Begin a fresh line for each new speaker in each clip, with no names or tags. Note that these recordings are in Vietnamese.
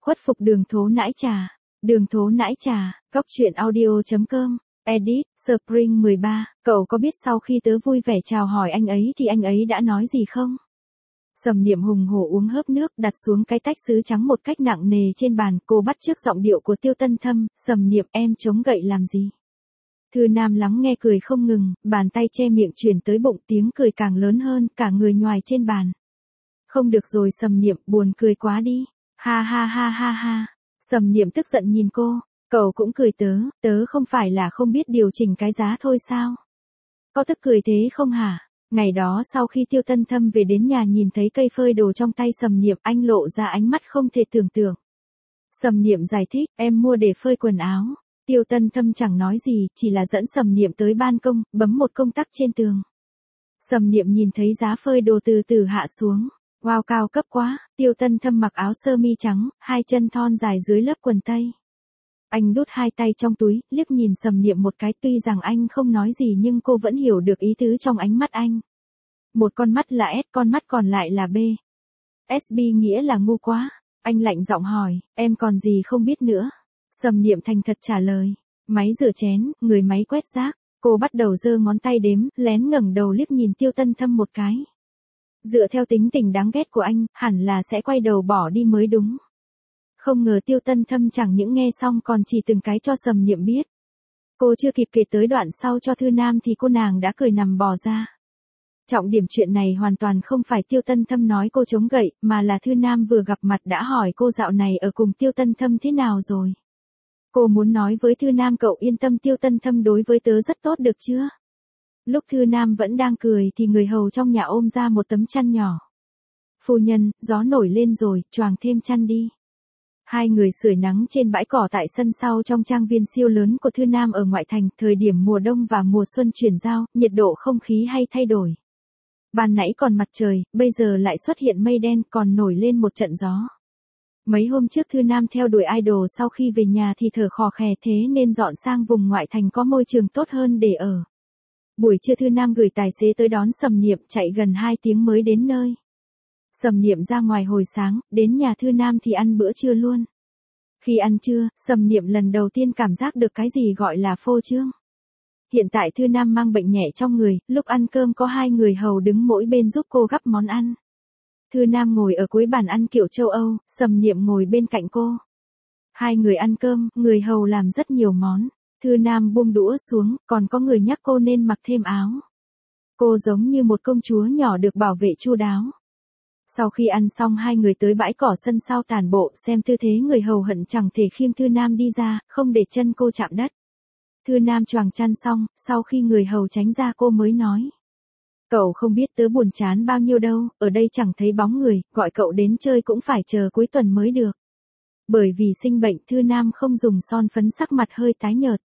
Khuất phục đường thố nãi trà. Đường thố nãi trà, góc truyện audio.com, edit, Spring 13, cậu có biết sau khi tớ vui vẻ chào hỏi anh ấy thì anh ấy đã nói gì không? Sầm Niệm hùng hổ uống hớp nước, đặt xuống cái tách sứ trắng một cách nặng nề trên bàn, cô bắt chước giọng điệu của Tiêu Tân Thâm, Sầm Niệm em chống gậy làm gì? Thư Nam lắng nghe cười không ngừng, bàn tay che miệng chuyển tới bụng, tiếng cười càng lớn hơn, cả người nhoài trên bàn. Không được rồi Sầm Niệm, buồn cười quá đi. Ha ha ha ha ha. Sầm Niệm tức giận nhìn cô, cậu cũng cười tớ không phải là không biết điều chỉnh cái giá thôi sao? Có tức cười thế không hả? Ngày đó sau khi Tiêu Tân Thâm về đến nhà nhìn thấy cây phơi đồ trong tay Sầm Niệm, anh lộ ra ánh mắt không thể tưởng tượng. Sầm Niệm giải thích, em mua để phơi quần áo. Tiêu Tân Thâm chẳng nói gì, chỉ là dẫn Sầm Niệm tới ban công, bấm một công tắc trên tường. Sầm Niệm nhìn thấy giá phơi đồ từ từ hạ xuống. Wow, cao cấp quá. Tiêu Tân Thâm mặc áo sơ mi trắng, hai chân thon dài dưới lớp quần tây. Anh đút hai tay trong túi, liếc nhìn Sầm Niệm một cái, tuy rằng anh không nói gì nhưng cô vẫn hiểu được ý tứ trong ánh mắt anh. Một con mắt là S, con mắt còn lại là B. SB nghĩa là ngu quá. Anh lạnh giọng hỏi, em còn gì không biết nữa? Sầm Niệm thành thật trả lời, máy rửa chén, người máy quét rác. Cô bắt đầu giơ ngón tay đếm, lén ngẩng đầu liếc nhìn Tiêu Tân Thâm một cái. Dựa theo tính tình đáng ghét của anh, hẳn là sẽ quay đầu bỏ đi mới đúng. Không ngờ Tiêu Tân Thâm chẳng những nghe xong còn chỉ từng cái cho Sầm Niệm biết. Cô chưa kịp kể tới đoạn sau cho Thư Nam thì cô nàng đã cười nằm bò ra. Trọng điểm chuyện này hoàn toàn không phải Tiêu Tân Thâm nói cô chống gậy, mà là Thư Nam vừa gặp mặt đã hỏi cô dạo này ở cùng Tiêu Tân Thâm thế nào rồi. Cô muốn nói với Thư Nam cậu yên tâm Tiêu Tân Thâm đối với tớ rất tốt được chưa? Lúc Thư Nam vẫn đang cười thì người hầu trong nhà ôm ra một tấm chăn nhỏ. Phu nhân, gió nổi lên rồi, choàng thêm chăn đi. Hai người sưởi nắng trên bãi cỏ tại sân sau trong trang viên siêu lớn của Thư Nam ở ngoại thành, thời điểm mùa đông và mùa xuân chuyển giao, nhiệt độ không khí hay thay đổi. Ban nãy còn mặt trời, bây giờ lại xuất hiện mây đen, còn nổi lên một trận gió. Mấy hôm trước Thư Nam theo đuổi idol, sau khi về nhà thì thở khò khè, thế nên dọn sang vùng ngoại thành có môi trường tốt hơn để ở. Buổi trưa Thư Nam gửi tài xế tới đón Sầm Niệm, chạy gần 2 tiếng mới đến nơi. Sầm Niệm ra ngoài hồi sáng, đến nhà Thư Nam thì ăn bữa trưa luôn. Khi ăn trưa, Sầm Niệm lần đầu tiên cảm giác được cái gì gọi là phô trương. Hiện tại Thư Nam mang bệnh nhẹ trong người, lúc ăn cơm có hai người hầu đứng mỗi bên giúp cô gắp món ăn. Thư Nam ngồi ở cuối bàn ăn kiểu châu Âu, Sầm Niệm ngồi bên cạnh cô. Hai người ăn cơm, người hầu làm rất nhiều món. Thư Nam buông đũa xuống, còn có người nhắc cô nên mặc thêm áo. Cô giống như một công chúa nhỏ được bảo vệ chu đáo. Sau khi ăn xong hai người tới bãi cỏ sân sau tản bộ, xem tư thế người hầu hận chẳng thể khiêng Thư Nam đi ra, không để chân cô chạm đất. Thư Nam choàng chăn xong, sau khi người hầu tránh ra cô mới nói. Cậu không biết tớ buồn chán bao nhiêu đâu, ở đây chẳng thấy bóng người, gọi cậu đến chơi cũng phải chờ cuối tuần mới được. Bởi vì sinh bệnh Thư Nam không dùng son phấn, sắc mặt hơi tái nhợt.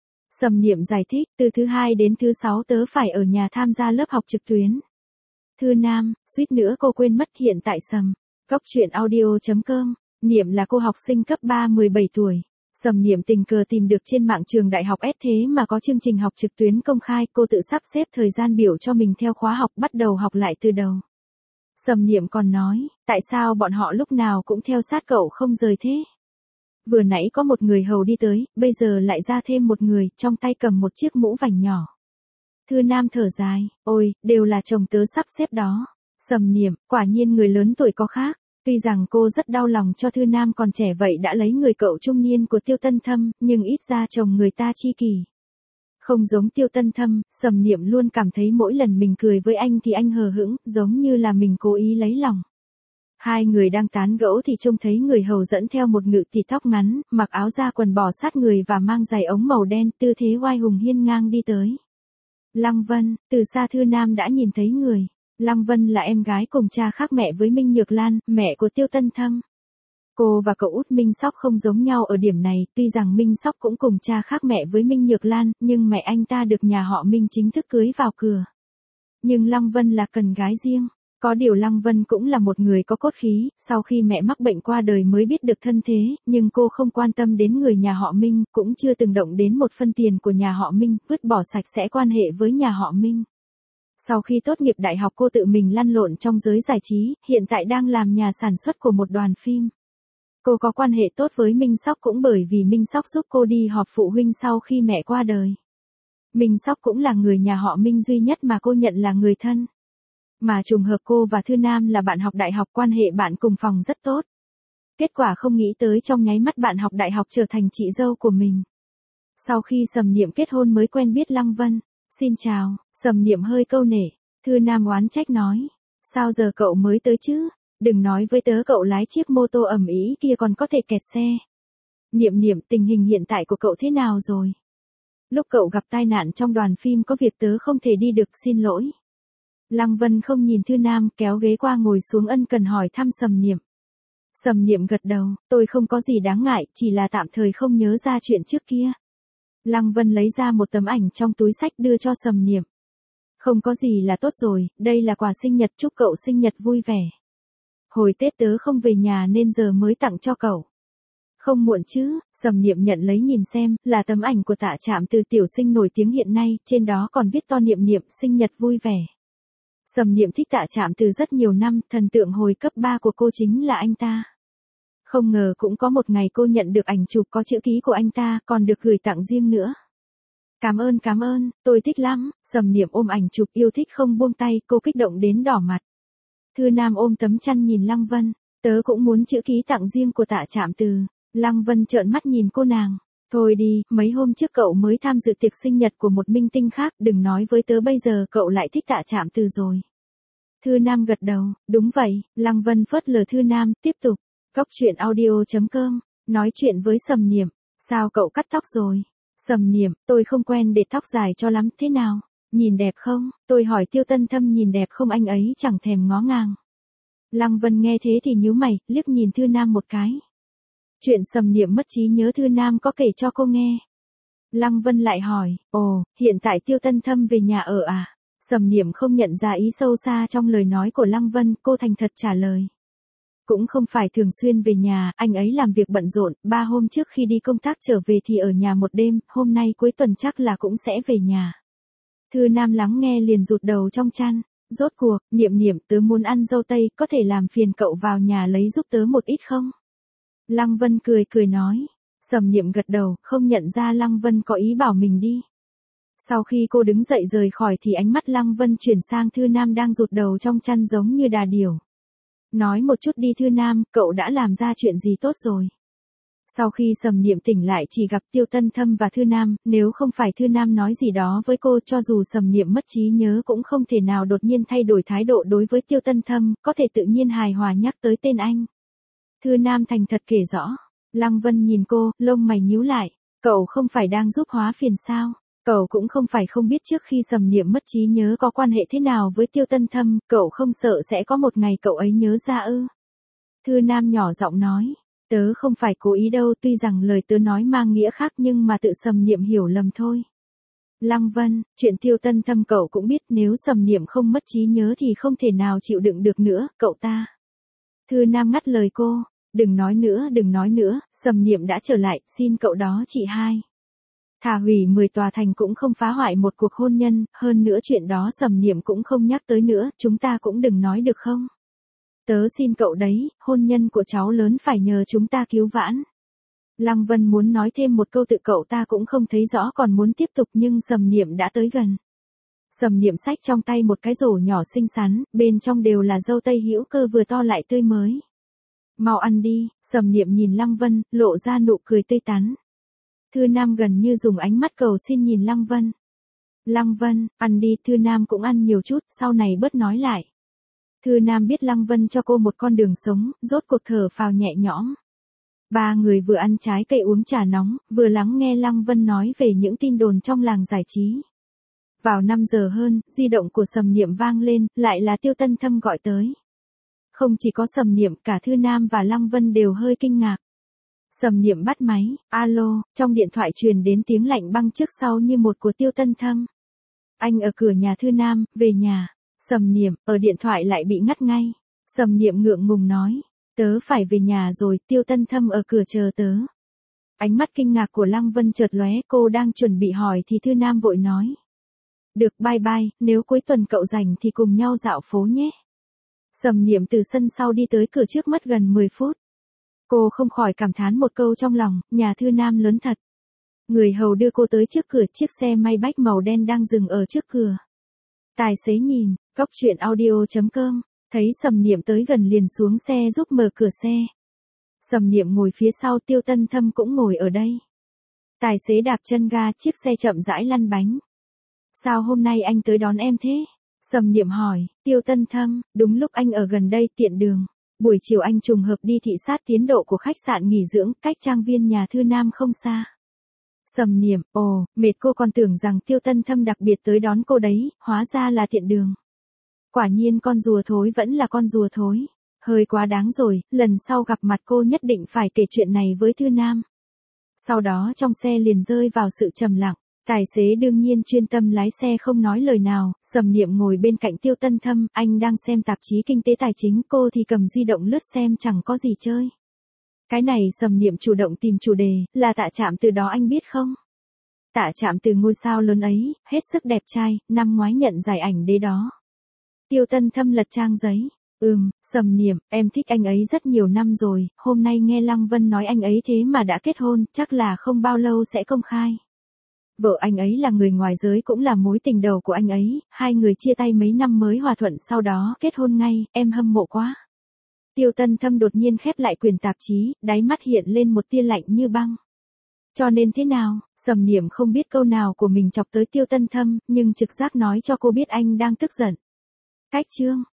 Sầm Niệm giải thích, từ thứ 2 đến thứ 6 tớ phải ở nhà tham gia lớp học trực tuyến. Thư Nam, suýt nữa cô quên mất hiện tại Sầm. Góc truyện audio.com, Niệm là cô học sinh cấp 3 17 tuổi. Sầm Niệm tình cờ tìm được trên mạng trường đại học S, thế mà có chương trình học trực tuyến công khai, cô tự sắp xếp thời gian biểu cho mình theo khóa học, bắt đầu học lại từ đầu. Sầm Niệm còn nói, tại sao bọn họ lúc nào cũng theo sát cậu không rời thế? Vừa nãy có một người hầu đi tới, bây giờ lại ra thêm một người, trong tay cầm một chiếc mũ vành nhỏ. Thư Nam thở dài, ôi, đều là chồng tớ sắp xếp đó. Sầm Niệm, quả nhiên người lớn tuổi có khác. Tuy rằng cô rất đau lòng cho Thư Nam còn trẻ vậy đã lấy người cậu trung niên của Tiêu Tân Thâm, nhưng ít ra chồng người ta chi kỷ. Không giống Tiêu Tân Thâm, Sầm Niệm luôn cảm thấy mỗi lần mình cười với anh thì anh hờ hững, giống như là mình cố ý lấy lòng. Hai người đang tán gẫu thì trông thấy người hầu dẫn theo một ngự tỷ tóc ngắn, mặc áo da quần bò sát người và mang giày ống màu đen, tư thế oai hùng hiên ngang đi tới. Lăng Vân, từ xa Thư Nam đã nhìn thấy người. Lăng Vân là em gái cùng cha khác mẹ với Minh Nhược Lan, mẹ của Tiêu Tân Thâm. Cô và cậu út Minh Sóc không giống nhau ở điểm này, tuy rằng Minh Sóc cũng cùng cha khác mẹ với Minh Nhược Lan, nhưng mẹ anh ta được nhà họ Minh chính thức cưới vào cửa. Nhưng Lăng Vân là cần gái riêng. Có điều Lăng Vân cũng là một người có cốt khí, sau khi mẹ mắc bệnh qua đời mới biết được thân thế, nhưng cô không quan tâm đến người nhà họ Minh, cũng chưa từng động đến một phân tiền của nhà họ Minh, vứt bỏ sạch sẽ quan hệ với nhà họ Minh. Sau khi tốt nghiệp đại học cô tự mình lăn lộn trong giới giải trí, hiện tại đang làm nhà sản xuất của một đoàn phim. Cô có quan hệ tốt với Minh Sóc cũng bởi vì Minh Sóc giúp cô đi họp phụ huynh sau khi mẹ qua đời. Minh Sóc cũng là người nhà họ Minh duy nhất mà cô nhận là người thân. Mà trùng hợp cô và Thư Nam là bạn học đại học, quan hệ bạn cùng phòng rất tốt. Kết quả không nghĩ tới trong nháy mắt bạn học đại học trở thành chị dâu của mình. Sau khi Sầm Niệm kết hôn mới quen biết Lăng Vân. Xin chào, Sầm Niệm hơi câu nể. Thư Nam oán trách nói. Sao giờ cậu mới tới chứ? Đừng nói với tớ cậu lái chiếc mô tô ầm ĩ kia còn có thể kẹt xe. Niệm Niệm, tình hình hiện tại của cậu thế nào rồi? Lúc cậu gặp tai nạn trong đoàn phim có việc tớ không thể đi được, xin lỗi. Lăng Vân không nhìn Thư Nam, kéo ghế qua ngồi xuống ân cần hỏi thăm Sầm Niệm. Sầm Niệm gật đầu, tôi không có gì đáng ngại, chỉ là tạm thời không nhớ ra chuyện trước kia. Lăng Vân lấy ra một tấm ảnh trong túi xách đưa cho Sầm Niệm. Không có gì là tốt rồi, đây là quà sinh nhật, chúc cậu sinh nhật vui vẻ. Hồi Tết tớ không về nhà nên giờ mới tặng cho cậu. Không muộn chứ, Sầm Niệm nhận lấy nhìn xem, là tấm ảnh của Tạ Trạm Từ tiểu sinh nổi tiếng hiện nay, trên đó còn viết to Niệm Niệm sinh nhật vui vẻ. Sầm Niệm thích Tạ Trạm Từ rất nhiều năm, thần tượng hồi cấp 3 của cô chính là anh ta. Không ngờ cũng có một ngày cô nhận được ảnh chụp có chữ ký của anh ta, còn được gửi tặng riêng nữa. Cảm ơn, tôi thích lắm. Sầm Niệm ôm ảnh chụp yêu thích không buông tay, cô kích động đến đỏ mặt. Thư Nam ôm tấm chăn nhìn Lăng Vân, tớ cũng muốn chữ ký tặng riêng của Tạ Trạm Từ. Lăng Vân trợn mắt nhìn cô nàng. Thôi đi, mấy hôm trước cậu mới tham dự tiệc sinh nhật của một minh tinh khác, đừng nói với tớ bây giờ cậu lại thích Tạ Trạm Từ rồi. Thư Nam gật đầu, đúng vậy. Lăng Vân phớt lờ Thư Nam, tiếp tục. Góc truyện audio.com, nói chuyện với Sầm Niệm. Sao cậu cắt tóc rồi? Sầm Niệm, tôi không quen để tóc dài cho lắm, thế nào? Nhìn đẹp không? Tôi hỏi Tiêu Tân Thâm nhìn đẹp không, anh ấy chẳng thèm ngó ngàng. Lăng Vân nghe thế thì nhíu mày, liếc nhìn Thư Nam một cái. Chuyện Sầm Niệm mất trí nhớ Thư Nam có kể cho cô nghe. Lăng Vân lại hỏi, ồ, hiện tại Tiêu Tân Thâm về nhà ở à? Sầm Niệm không nhận ra ý sâu xa trong lời nói của Lăng Vân, cô thành thật trả lời. Cũng không phải thường xuyên về nhà, anh ấy làm việc bận rộn, 3 hôm trước khi đi công tác trở về thì ở nhà một đêm, hôm nay cuối tuần chắc là cũng sẽ về nhà. Thư Nam lắng nghe liền rụt đầu trong chăn. Rốt cuộc, Niệm Niệm, tớ muốn ăn dâu tây, có thể làm phiền cậu vào nhà lấy giúp tớ một ít không? Lăng Vân cười nói. Sầm Niệm gật đầu, không nhận ra Lăng Vân có ý bảo mình đi. Sau khi cô đứng dậy rời khỏi thì ánh mắt Lăng Vân chuyển sang Thư Nam đang rụt đầu trong chăn giống như đà điểu. Nói một chút đi Thư Nam, cậu đã làm ra chuyện gì tốt rồi? Sau khi Sầm Niệm tỉnh lại chỉ gặp Tiêu Tân Thâm và Thư Nam, nếu không phải Thư Nam nói gì đó với cô, cho dù Sầm Niệm mất trí nhớ cũng không thể nào đột nhiên thay đổi thái độ đối với Tiêu Tân Thâm, có thể tự nhiên hài hòa nhắc tới tên anh. Thư Nam thành thật kể rõ. Lăng Vân nhìn cô, lông mày nhíu lại. Cậu không phải đang giúp hóa phiền sao? Cậu cũng không phải không biết trước khi Sầm Niệm mất trí nhớ có quan hệ thế nào với Tiêu Tân Thâm, cậu không sợ sẽ có một ngày cậu ấy nhớ ra ư? Thư Nam nhỏ giọng nói. Tớ không phải cố ý đâu, tuy rằng lời tớ nói mang nghĩa khác nhưng mà tự Sầm Niệm hiểu lầm thôi. Lăng Vân, chuyện Tiêu Tân Thâm cậu cũng biết, nếu Sầm Niệm không mất trí nhớ thì không thể nào chịu đựng được nữa, cậu ta. Thư Nam ngắt lời cô, đừng nói nữa, Sầm Niệm đã trở lại, xin cậu đó chị hai. Thà hủy 10 tòa thành cũng không phá hoại một cuộc hôn nhân, hơn nữa chuyện đó Sầm Niệm cũng không nhắc tới nữa, chúng ta cũng đừng nói được không? Tớ xin cậu đấy, hôn nhân của cháu lớn phải nhờ chúng ta cứu vãn. Lăng Vân muốn nói thêm một câu tự cậu ta cũng không thấy rõ còn muốn tiếp tục nhưng Sầm Niệm đã tới gần. Sầm Niệm xách trong tay một cái rổ nhỏ xinh xắn, bên trong đều là dâu tây hữu cơ vừa to lại tươi mới. Mau ăn đi, Sầm Niệm nhìn Lăng Vân, lộ ra nụ cười tươi tắn. Thư Nam gần như dùng ánh mắt cầu xin nhìn Lăng Vân. Lăng Vân, ăn đi, Thư Nam cũng ăn nhiều chút, sau này bớt nói lại. Thư Nam biết Lăng Vân cho cô một con đường sống, rốt cuộc thở phào nhẹ nhõm. Ba người vừa ăn trái cây uống trà nóng, vừa lắng nghe Lăng Vân nói về những tin đồn trong làng giải trí. Vào 5 giờ hơn, di động của Sầm Niệm vang lên, lại là Tiêu Tân Thâm gọi tới. Không chỉ có Sầm Niệm, cả Thư Nam và Lăng Vân đều hơi kinh ngạc. Sầm Niệm bắt máy, alo, trong điện thoại truyền đến tiếng lạnh băng trước sau như một của Tiêu Tân Thâm. Anh ở cửa nhà Thư Nam, về nhà. Sầm Niệm, ở điện thoại lại bị ngắt ngay. Sầm Niệm ngượng ngùng nói, tớ phải về nhà rồi, Tiêu Tân Thâm ở cửa chờ tớ. Ánh mắt kinh ngạc của Lăng Vân chợt lóe, cô đang chuẩn bị hỏi thì Thư Nam vội nói. Được, bye bye, nếu cuối tuần cậu rảnh thì cùng nhau dạo phố nhé. Sầm Niệm từ sân sau đi tới cửa trước mất gần 10 phút. Cô không khỏi cảm thán một câu trong lòng, nhà thư nam lớn thật. Người hầu đưa cô tới trước cửa, chiếc xe Maybach màu đen đang dừng ở trước cửa. Tài xế nhìn, cóc truyện audio.com, thấy Sầm Niệm tới gần liền xuống xe giúp mở cửa xe. Sầm Niệm ngồi phía sau, Tiêu Tân Thâm cũng ngồi ở đây. Tài xế đạp chân ga, chiếc xe chậm rãi lăn bánh. Sao hôm nay anh tới đón em thế? Sầm Niệm hỏi. Tiêu Tân Thâm, đúng lúc anh ở gần đây, tiện đường. Buổi chiều anh trùng hợp đi thị sát tiến độ của khách sạn nghỉ dưỡng, cách trang viên nhà thư nam không xa. Sầm Niệm, ồ, mệt, cô còn tưởng rằng Tiêu Tân Thâm đặc biệt tới đón cô đấy, hóa ra là tiện đường. Quả nhiên con rùa thối vẫn là con rùa thối. Hơi quá đáng rồi, lần sau gặp mặt cô nhất định phải kể chuyện này với thư nam. Sau đó trong xe liền rơi vào sự trầm lặng. Tài xế đương nhiên chuyên tâm lái xe không nói lời nào, Sầm Niệm ngồi bên cạnh Tiêu Tân Thâm, anh đang xem tạp chí kinh tế tài chính, cô thì cầm di động lướt xem chẳng có gì chơi. Cái này Sầm Niệm chủ động tìm chủ đề, là Tạ Trạm Từ đó anh biết không? Tạ Trạm Từ ngôi sao lớn ấy, hết sức đẹp trai, năm ngoái nhận giải ảnh đế đó. Tiêu Tân Thâm lật trang giấy. Sầm Niệm, em thích anh ấy rất nhiều năm rồi, hôm nay nghe Lăng Vân nói anh ấy thế mà đã kết hôn, chắc là không bao lâu sẽ công khai. Vợ anh ấy là người ngoài giới, cũng là mối tình đầu của anh ấy, hai người chia tay mấy năm mới hòa thuận, sau đó kết hôn ngay, em hâm mộ quá. Tiêu Tân Thâm đột nhiên khép lại quyển tạp chí, đáy mắt hiện lên một tia lạnh như băng. Cho nên thế nào? Sầm Niệm không biết câu nào của mình chọc tới Tiêu Tân Thâm, nhưng trực giác nói cho cô biết anh đang tức giận. Cách chương